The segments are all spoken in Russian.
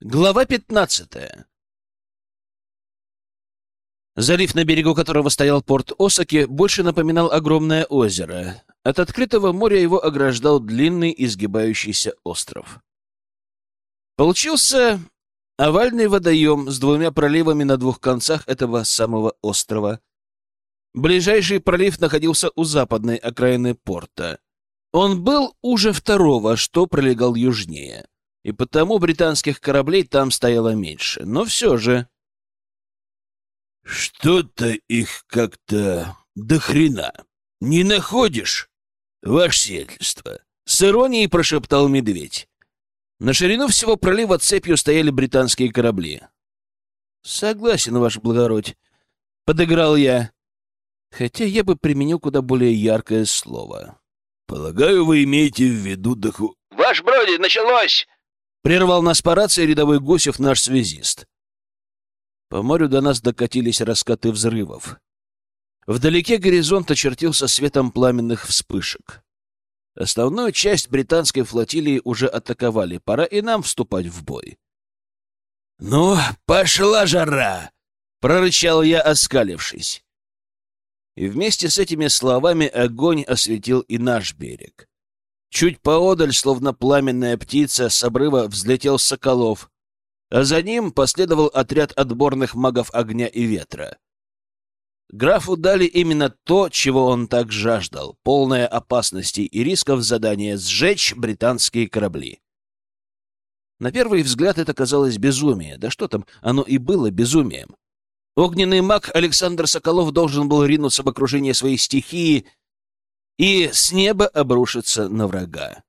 Глава 15. Залив, на берегу которого стоял порт Осаки, больше напоминал огромное озеро. От открытого моря его ограждал длинный изгибающийся остров. Получился овальный водоем с двумя проливами на двух концах этого самого острова. Ближайший пролив находился у западной окраины порта. Он был уже второго, что пролегал южнее, и потому британских кораблей там стояло меньше. Но все же... «Что-то их как-то до хрена. Не находишь, ваше сиятельство?» — с иронией прошептал медведь. На ширину всего пролива цепью стояли британские корабли. «Согласен, ваше благородие», — подыграл я, хотя я бы применил куда более яркое слово. «Полагаю, вы имеете в виду «Ваш бродь, началось!» — прервал нас по рации рядовой Гусев, наш связист. По морю до нас докатились раскаты взрывов. Вдалеке горизонт очертился светом пламенных вспышек. Основную часть британской флотилии уже атаковали. Пора и нам вступать в бой. «Ну, пошла жара!» — прорычал я, оскалившись. И вместе с этими словами огонь осветил и наш берег. Чуть поодаль, словно пламенная птица, с обрыва взлетел Соколов, а за ним последовал отряд отборных магов огня и ветра. Графу дали именно то, чего он так жаждал — полное опасностей и рисков задание сжечь британские корабли. На первый взгляд это казалось безумие. Да что там, оно и было безумием. Огненный маг Александр Соколов должен был ринуться в окружение своей стихии и с неба обрушиться на врага.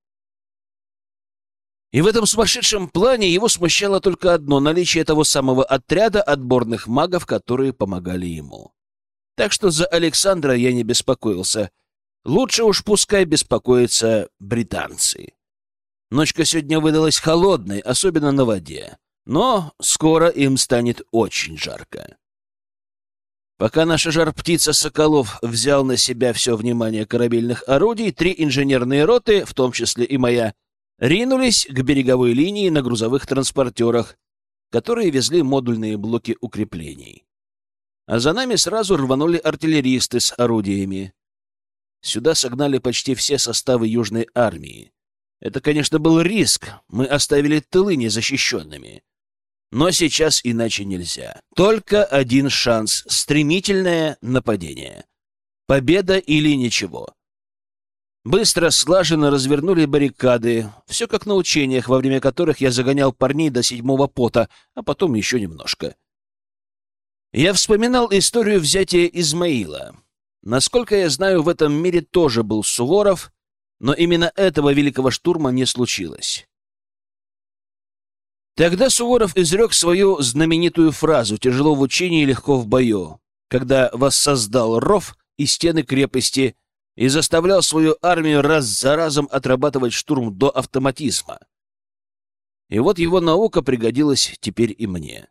И в этом сумасшедшем плане его смущало только одно — наличие того самого отряда отборных магов, которые помогали ему. Так что за Александра я не беспокоился. Лучше уж пускай беспокоятся британцы. Ночка сегодня выдалась холодной, особенно на воде, но скоро им станет очень жарко. Пока наша жар-птица Соколов взял на себя все внимание корабельных орудий, 3 инженерные роты, в том числе и моя, ринулись к береговой линии на грузовых транспортерах, которые везли модульные блоки укреплений. А за нами сразу рванули артиллеристы с орудиями. Сюда согнали почти все составы Южной армии. Это, конечно, был риск, мы оставили тылы незащищенными. Но сейчас иначе нельзя. Только один шанс — стремительное нападение. Победа или ничего. Быстро, слаженно развернули баррикады, все как на учениях, во время которых я загонял парней до 7-го пота, а потом еще немножко. Я вспоминал историю взятия Измаила. Насколько я знаю, в этом мире тоже был Суворов, но именно этого великого штурма не случилось. Тогда Суворов изрек свою знаменитую фразу «тяжело в учении, легко в бою», когда воссоздал ров и стены крепости и заставлял свою армию раз за разом отрабатывать штурм до автоматизма. И вот его наука пригодилась теперь и мне.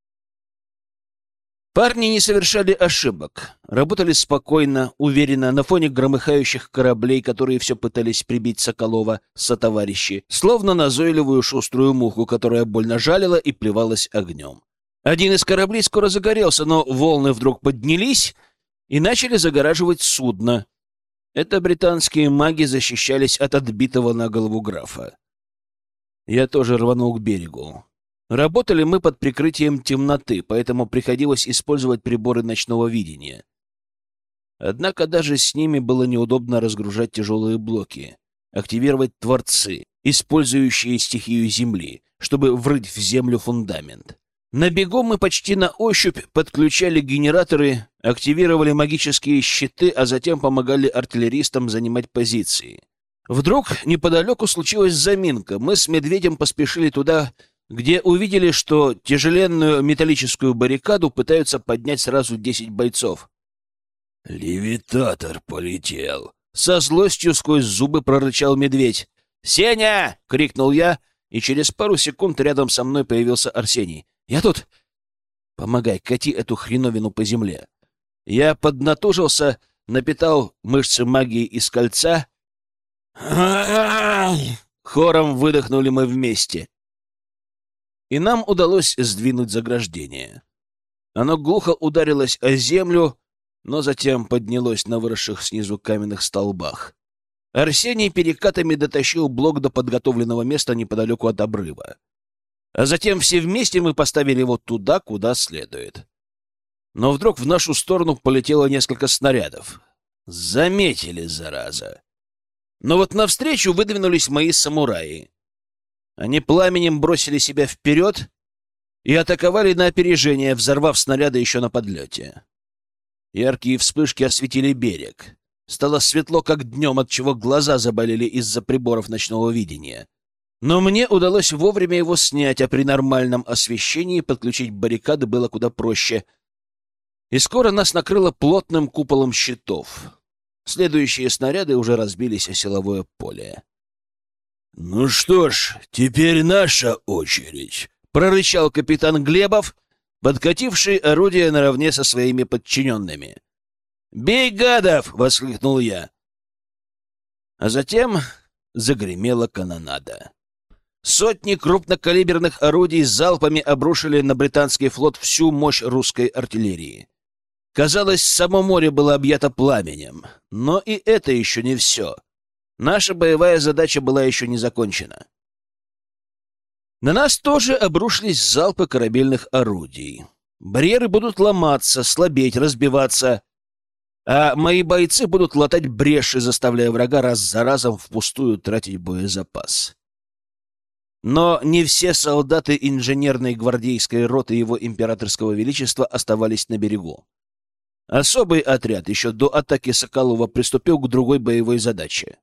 Парни не совершали ошибок, работали спокойно, уверенно, на фоне громыхающих кораблей, которые все пытались прибить Соколова сотоварищи, словно назойливую шуструю муху, которая больно жалила и плевалась огнем. Один из кораблей скоро загорелся, но волны вдруг поднялись и начали загораживать судно. Это британские маги защищались от отбитого на голову графа. Я тоже рванул к берегу. Работали мы под прикрытием темноты, поэтому приходилось использовать приборы ночного видения. Однако даже с ними было неудобно разгружать тяжелые блоки, активировать творцы, использующие стихию земли, чтобы врыть в землю фундамент. На бегу мы почти на ощупь подключали генераторы, активировали магические щиты, а затем помогали артиллеристам занимать позиции. Вдруг неподалеку случилась заминка. Мы с Медведем поспешили туда, где увидели, что тяжеленную металлическую баррикаду пытаются поднять сразу 10 бойцов. «Левитатор полетел!» — со злостью сквозь зубы прорычал Медведь. «Сеня!» — крикнул я, и через пару секунд рядом со мной появился Арсений. «Я тут! Помогай, кати эту хреновину по земле!» Я поднатужился, напитал мышцы магии из кольца. Хором выдохнули мы вместе. и нам удалось сдвинуть заграждение. Оно глухо ударилось о землю, но затем поднялось на выросших снизу каменных столбах. Арсений перекатами дотащил блок до подготовленного места неподалеку от обрыва. А затем все вместе мы поставили его туда, куда следует. Но вдруг в нашу сторону полетело несколько снарядов. Заметили, зараза. Но вот навстречу выдвинулись мои самураи. Они пламенем бросили себя вперед и атаковали на опережение, взорвав снаряды еще на подлете. Яркие вспышки осветили берег. Стало светло, как днем, отчего глаза заболели из-за приборов ночного видения. Но мне удалось вовремя его снять, а при нормальном освещении подключить баррикады было куда проще. И скоро нас накрыло плотным куполом щитов. Следующие снаряды уже разбились о силовое поле. «Ну что ж, теперь наша очередь», — прорычал капитан Глебов, подкативший орудие наравне со своими подчиненными. «Бей, гадов!» — воскликнул я. А затем загремела канонада. Сотни крупнокалиберных орудий залпами обрушили на британский флот всю мощь русской артиллерии. Казалось, само море было объято пламенем. Но и это еще не все. Наша боевая задача была еще не закончена. На нас тоже обрушились залпы корабельных орудий. Барьеры будут ломаться, слабеть, разбиваться, а мои бойцы будут латать бреши, заставляя врага раз за разом впустую тратить боезапас. Но не все солдаты инженерной гвардейской роты его императорского величества оставались на берегу. Особый отряд еще до атаки Соколова приступил к другой боевой задаче.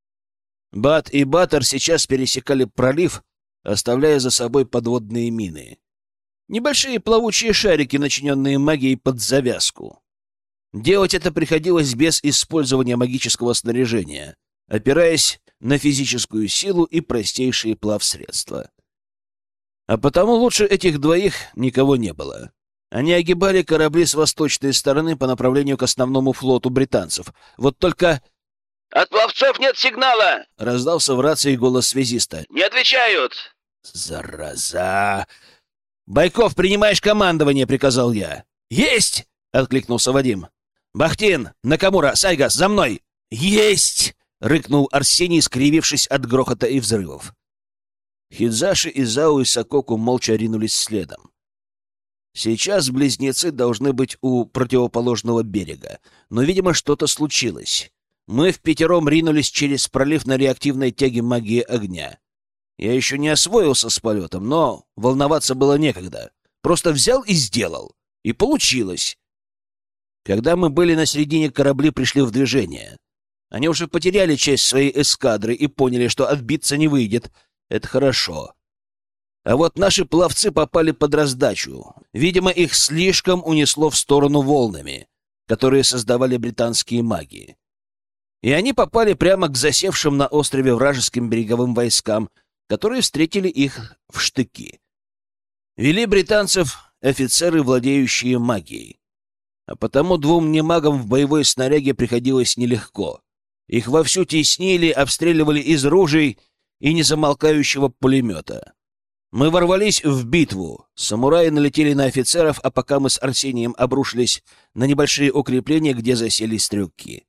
Бат и Батор сейчас пересекали пролив, оставляя за собой подводные мины. Небольшие плавучие шарики, начиненные магией под завязку. Делать это приходилось без использования магического снаряжения, опираясь на физическую силу и простейшие плавсредства. А потому лучше этих двоих никого не было. Они огибали корабли с восточной стороны по направлению к основному флоту британцев. Вот только... «От пловцов нет сигнала!» — раздался в рации голос связиста. «Не отвечают!» «Зараза!» «Байков, принимаешь командование!» — приказал я. «Есть!» — откликнулся Вадим. «Бахтин, Накамура, Сайгас, за мной!» «Есть!» — рыкнул Арсений, скривившись от грохота и взрывов. Хидзаши, Изао и Сококу молча ринулись следом. Сейчас близнецы должны быть у противоположного берега, но, видимо, что-то случилось. Мы впятером ринулись через пролив на реактивной тяге магии огня. Я еще не освоился с полетом, но волноваться было некогда. Просто взял и сделал. И получилось. Когда мы были на середине, корабли пришли в движение. Они уже потеряли часть своей эскадры и поняли, что отбиться не выйдет. Это хорошо. А вот наши пловцы попали под раздачу. Видимо, их слишком унесло в сторону волнами, которые создавали британские маги. И они попали прямо к засевшим на острове вражеским береговым войскам, которые встретили их в штыки. Вели британцев офицеры, владеющие магией. А потому двум немагам в боевой снаряге приходилось нелегко. Их вовсю теснили, обстреливали из ружей и незамолкающего пулемета. Мы ворвались в битву. Самураи налетели на офицеров, а пока мы с Арсением обрушились на небольшие укрепления, где засели стрелки.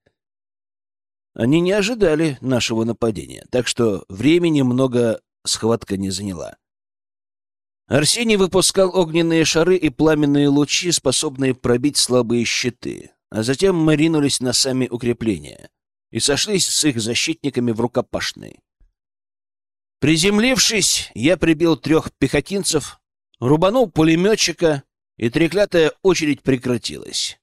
Они не ожидали нашего нападения, так что времени много схватка не заняла. Арсений выпускал огненные шары и пламенные лучи, способные пробить слабые щиты, а затем мы ринулись на сами укрепления и сошлись с их защитниками в рукопашной. Приземлившись, я прибил 3 пехотинцев, рубанул пулеметчика, и треклятая очередь прекратилась.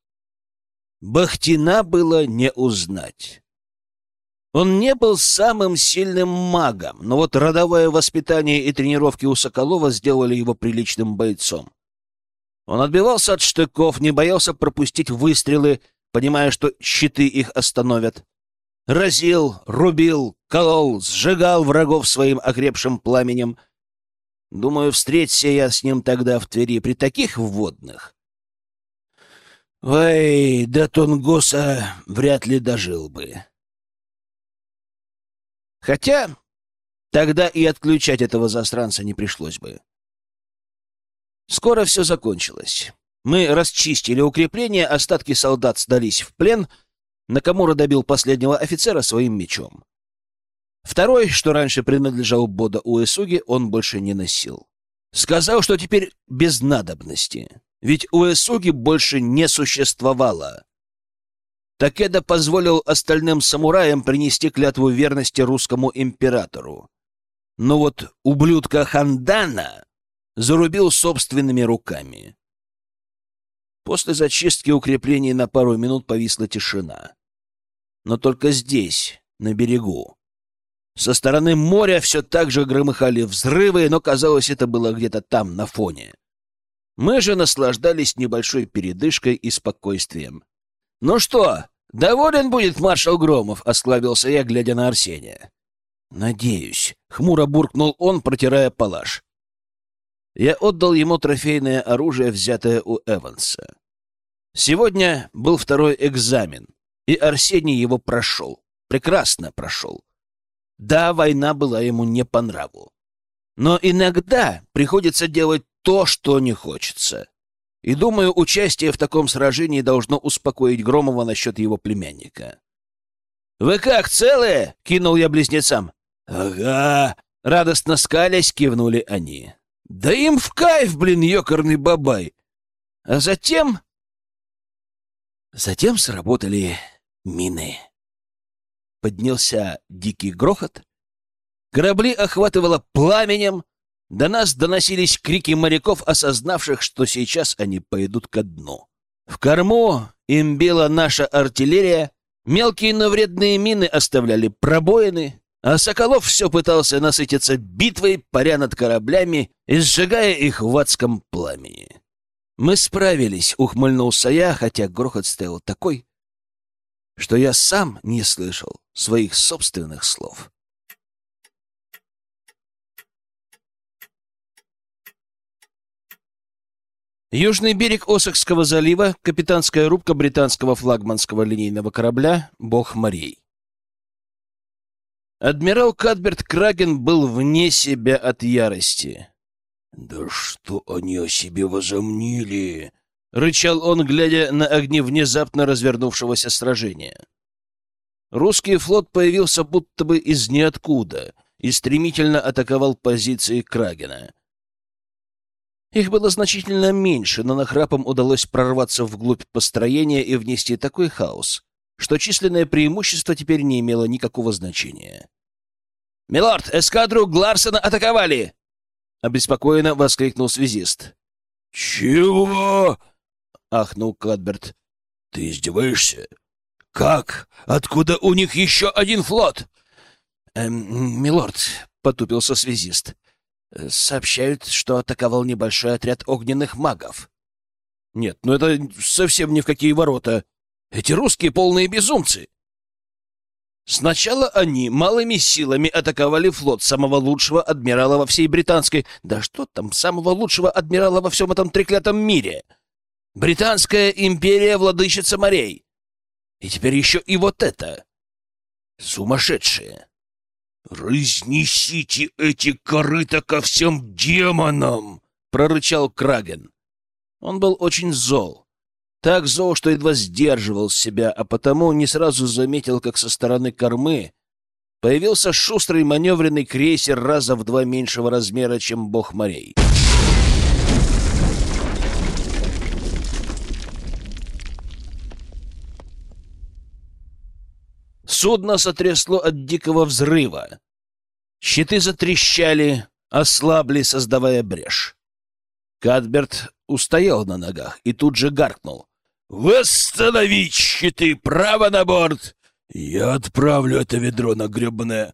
Бахтина было не узнать. Он не был самым сильным магом, но вот родовое воспитание и тренировки у Соколова сделали его приличным бойцом. Он отбивался от штыков, не боялся пропустить выстрелы, понимая, что щиты их остановят. Разил, рубил, колол, сжигал врагов своим окрепшим пламенем. Думаю, встреться я с ним тогда в Твери при таких вводных. Ой, до Тунгуса вряд ли дожил бы. Хотя тогда и отключать этого засранца не пришлось бы. Скоро все закончилось. Мы расчистили укрепления, остатки солдат сдались в плен. Накамура добил последнего офицера своим мечом. Второй, что раньше принадлежал Бодо Уэсуги, он больше не носил. Сказал, что теперь без надобности, ведь Уэсуги больше не существовало. Такеда позволил остальным самураям принести клятву верности русскому императору. Но вот ублюдка Хандана зарубил собственными руками. После зачистки укреплений на пару минут повисла тишина. Но только здесь, на берегу. Со стороны моря все так же громыхали взрывы, но, казалось, это было где-то там, на фоне. Мы же наслаждались небольшой передышкой и спокойствием. «Ну что, доволен будет маршал Громов?» — осклабился я, глядя на Арсения. «Надеюсь», — хмуро буркнул он, протирая палаш. Я отдал ему трофейное оружие, взятое у Эванса. Сегодня был второй экзамен, и Арсений его прошел. Прекрасно прошел. Да, война была ему не по нраву. Но иногда приходится делать то, что не хочется. И, думаю, участие в таком сражении должно успокоить Громова насчет его племянника. «Вы как, целые?» — кинул я близнецам. «Ага!» — радостно скалясь кивнули они. «Да им в кайф, блин, ёкарный бабай!» А затем сработали мины. Поднялся дикий грохот. Корабли охватывало пламенем. До нас доносились крики моряков, осознавших, что сейчас они пойдут ко дну. В корму им била наша артиллерия. Мелкие, но вредные мины оставляли пробоины, а Соколов все пытался насытиться битвой, паря над кораблями и сжигая их в адском пламени. «Мы справились», — ухмыльнулся я, хотя грохот стоял такой, что я сам не слышал своих собственных слов. Южный берег Осокского залива, капитанская рубка британского флагманского линейного корабля «Бог морей». Адмирал Кадберт Краген был вне себя от ярости. «Да что они о себе возомнили?» — рычал он, глядя на огни внезапно развернувшегося сражения. Русский флот появился будто бы из ниоткуда и стремительно атаковал позиции Крагена. Их было значительно меньше, но нахрапом удалось прорваться вглубь построения и внести такой хаос, что численное преимущество теперь не имело никакого значения. «Милорд, эскадру Гларсона атаковали!» — обеспокоенно воскликнул связист. «Чего?» — ахнул Кадберт. «Ты издеваешься? Как? Откуда у них еще один флот?» «Милорд», — потупился связист, — «сообщают, что атаковал небольшой отряд огненных магов». «Нет, ну это совсем ни в какие ворота. Эти русские полные безумцы». Сначала они малыми силами атаковали флот самого лучшего адмирала во всей британской... Да что там, самого лучшего адмирала во всем этом треклятом мире? Британская империя — владычица морей. И теперь еще и вот это. Сумасшедшие. «Разнесите эти корыта ко всем демонам!» — прорычал Краген. Он был очень зол. Так зол, что едва сдерживал себя, а потому не сразу заметил, как со стороны кормы появился шустрый маневренный крейсер раза в 2 меньшего размера, чем бог морей. Судно сотрясло от дикого взрыва. Щиты затрещали, ослабли, создавая брешь. Кадберт устоял на ногах и тут же гаркнул. «Восстановить щиты! Право на борт! Я отправлю это ведро на гребаное...»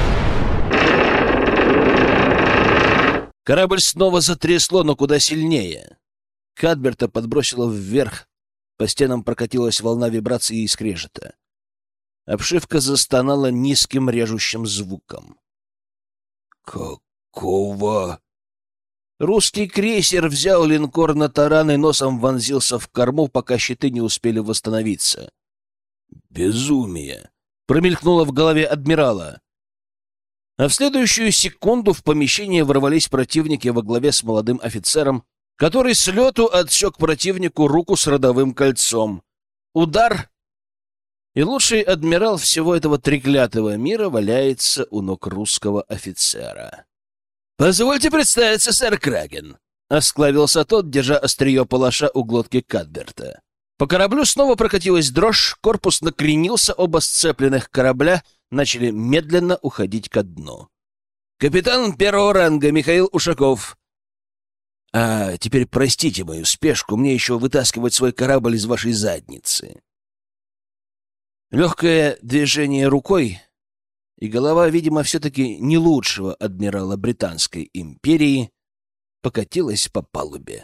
Корабль снова затрясло, но куда сильнее. Кадберта подбросило вверх. По стенам прокатилась волна вибрации и скрежета. Обшивка застонала низким режущим звуком. «Какого?» Русский крейсер взял линкор на таран и носом вонзился в корму, пока щиты не успели восстановиться. «Безумие!» — промелькнуло в голове адмирала. А в следующую секунду в помещение ворвались противники во главе с молодым офицером который с лету отсек противнику руку с родовым кольцом. Удар, и лучший адмирал всего этого треклятого мира валяется у ног русского офицера. «Позвольте представиться, сэр Краген», — осклавился тот, держа острие палаша у глотки Кадберта. По кораблю снова прокатилась дрожь, корпус накренился, оба сцепленных корабля начали медленно уходить ко дну. «Капитан первого ранга Михаил Ушаков». «А теперь простите мою спешку, мне еще вытаскивать свой корабль из вашей задницы». Легкое движение рукой, и голова, видимо, все-таки не лучшего адмирала Британской империи, покатилась по палубе.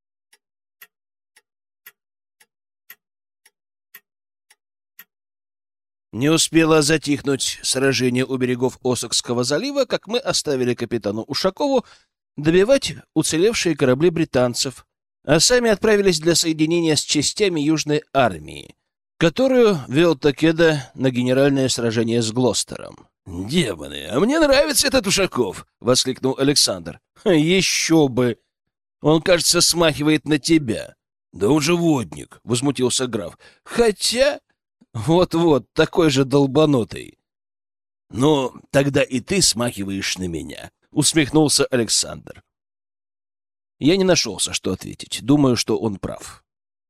Не успело затихнуть сражение у берегов Осокского залива, как мы оставили капитану Ушакову добивать уцелевшие корабли британцев, а сами отправились для соединения с частями Южной армии, которую вел Такеда на генеральное сражение с Глостером. «Демоны, а мне нравится этот Ушаков!» — воскликнул Александр. «Еще бы! Он, кажется, смахивает на тебя». «Да он же водник!» — возмутился граф. «Хотя...» «Вот-вот, такой же долбанутый». «Ну, тогда и ты смахиваешь на меня», — усмехнулся Александр. Я не нашелся, что ответить. Думаю, что он прав.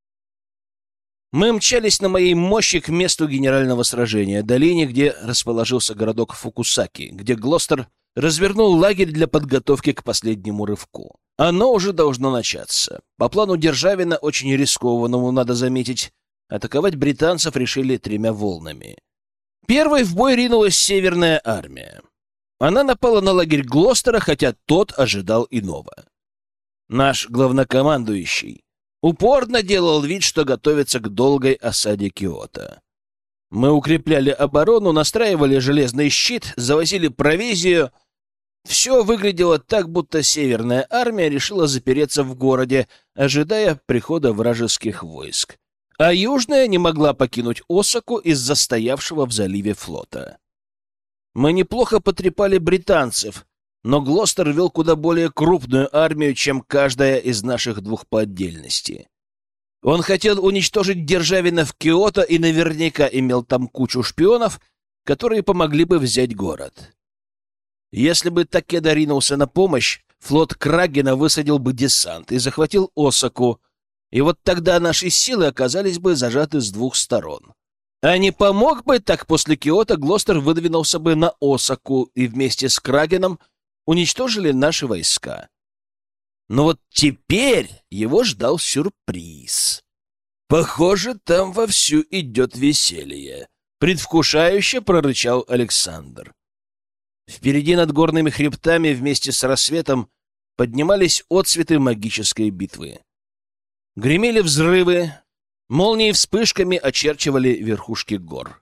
Мы мчались на моей мощи к месту генерального сражения, долине, где расположился городок Фукусаки, где Глостер развернул лагерь для подготовки к последнему рывку. Оно уже должно начаться. По плану Державина, очень рискованному, надо заметить, атаковать британцев решили 3 волнами. Первой в бой ринулась Северная армия. Она напала на лагерь Глостера, хотя тот ожидал иного. Наш главнокомандующий упорно делал вид, что готовится к долгой осаде Киото. Мы укрепляли оборону, настраивали железный щит, завозили провизию. Все выглядело так, будто Северная армия решила запереться в городе, ожидая прихода вражеских войск. А Южная не могла покинуть Осаку из-за стоявшего в заливе флота. Мы неплохо потрепали британцев, но Глостер вел куда более крупную армию, чем каждая из наших 2 по отдельности. Он хотел уничтожить Державина в Киото и наверняка имел там кучу шпионов, которые помогли бы взять город. Если бы Такеда ринулся на помощь, флот Крагена высадил бы десант и захватил Осаку, и вот тогда наши силы оказались бы зажаты с 2 сторон. А не помог бы, так после Киото Глостер выдвинулся бы на Осаку и вместе с Крагеном уничтожили наши войска. Но вот теперь его ждал сюрприз. «Похоже, там вовсю идет веселье», — предвкушающе прорычал Александр. Впереди над горными хребтами вместе с рассветом поднимались отсветы магической битвы. Гремели взрывы, молнии вспышками очерчивали верхушки гор.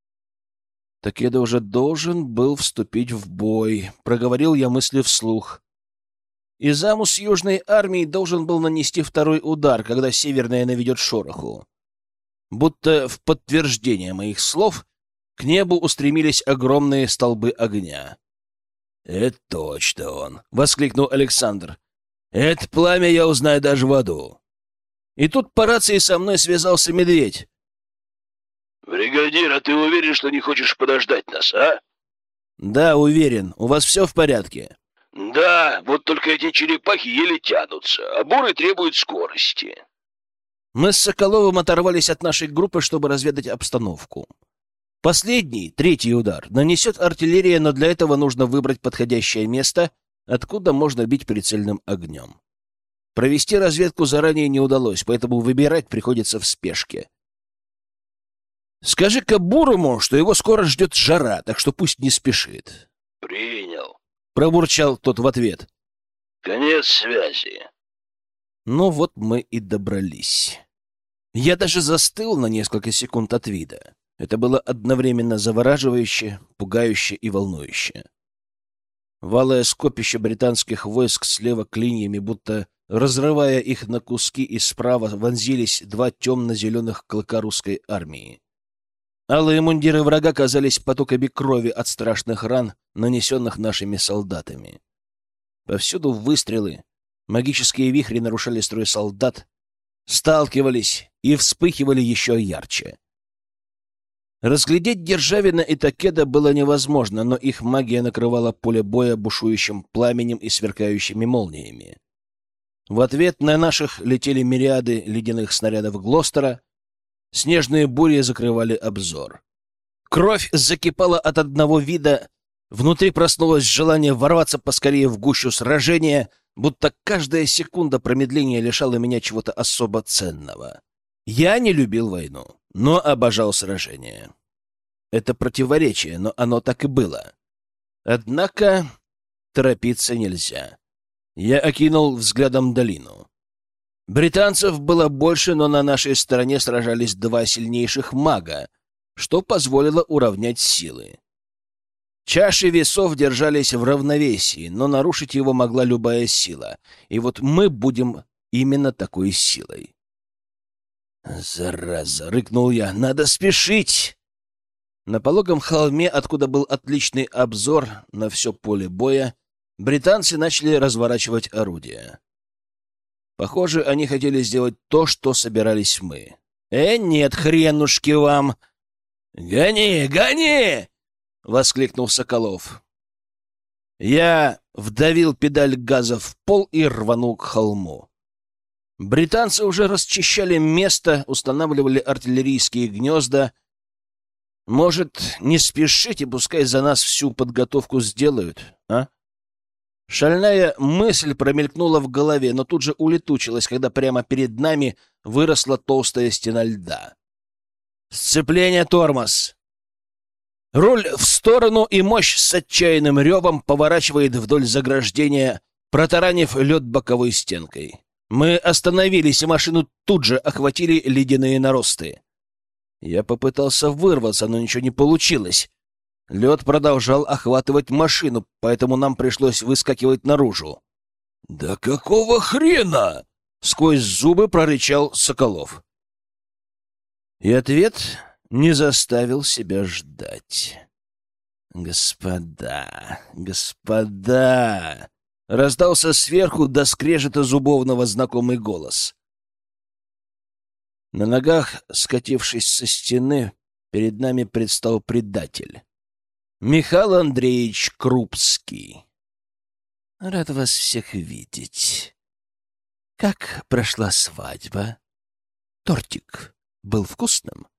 «Такеда уже должен был вступить в бой», — проговорил я мысли вслух. «И замус Южной армии должен был нанести 2-й удар, когда Северная наведет шороху». Будто в подтверждение моих слов к небу устремились огромные столбы огня. «Это точно он!» — воскликнул Александр. «Это пламя я узнаю даже в аду». И тут по рации со мной связался медведь. «Бригадир, а ты уверен, что не хочешь подождать нас, а?» «Да, уверен. У вас все в порядке?» «Да, вот только эти черепахи еле тянутся, а буры требуют скорости». Мы с Соколовым оторвались от нашей группы, чтобы разведать обстановку. Последний, 3-й удар, нанесет артиллерия, но для этого нужно выбрать подходящее место, откуда можно бить прицельным огнем. Провести разведку заранее не удалось, поэтому выбирать приходится в спешке. «Скажи-ка Бурому, что его скоро ждет жара, так что пусть не спешит». «Принял», — пробурчал тот в ответ. «Конец связи». Ну вот мы и добрались. Я даже застыл на несколько секунд от вида. Это было одновременно завораживающе, пугающе и волнующе. Валое скопище британских войск слева клиньями, будто разрывая их на куски, и справа вонзились 2 темно-зеленых клыка русской армии. Алые мундиры врага казались потоками крови от страшных ран, нанесенных нашими солдатами. Повсюду выстрелы, Магические вихри нарушали строй солдат, сталкивались и вспыхивали еще ярче. Разглядеть Державина и Такеда было невозможно, но их магия накрывала поле боя бушующим пламенем и сверкающими молниями. В ответ на наших летели мириады ледяных снарядов Глостера, снежные бури закрывали обзор. Кровь закипала от одного вида, внутри проснулось желание ворваться поскорее в гущу сражения, будто каждая секунда промедления лишала меня чего-то особо ценного. Я не любил войну, но обожал сражения. Это противоречие, но оно так и было. Однако торопиться нельзя. Я окинул взглядом долину. Британцев было больше, но на нашей стороне сражались два сильнейших мага, что позволило уравнять силы. Чаши весов держались в равновесии, но нарушить его могла любая сила. И вот мы будем именно такой силой. «Зараза!» — рыкнул я. «Надо спешить!» На пологом холме, откуда был отличный обзор на все поле боя, британцы начали разворачивать орудия. Похоже, они хотели сделать то, что собирались мы. Нет, хренушки вам!» «Гони! Гони!» — воскликнул Соколов. Я вдавил педаль газа в пол и рванул к холму. Британцы уже расчищали место, устанавливали артиллерийские гнезда. Может, не спешите, пускай за нас всю подготовку сделают, а? Шальная мысль промелькнула в голове, но тут же улетучилась, когда прямо перед нами выросла толстая стена льда. Сцепление, тормоз. Руль в сторону, и мощь с отчаянным ревом поворачивает вдоль заграждения, протаранив лед боковой стенкой. Мы остановились, и машину тут же охватили ледяные наросты. Я попытался вырваться, но ничего не получилось. Лед продолжал охватывать машину, поэтому нам пришлось выскакивать наружу. «Да какого хрена?» — сквозь зубы прорычал Соколов. И ответ не заставил себя ждать. «Господа, господа!» — раздался сверху до скрежета зубовного знакомый голос. На ногах, скатившись со стены, перед нами предстал предатель. Михаил Андреевич Крупский. «Рад вас всех видеть. Как прошла свадьба? Тортик был вкусным?»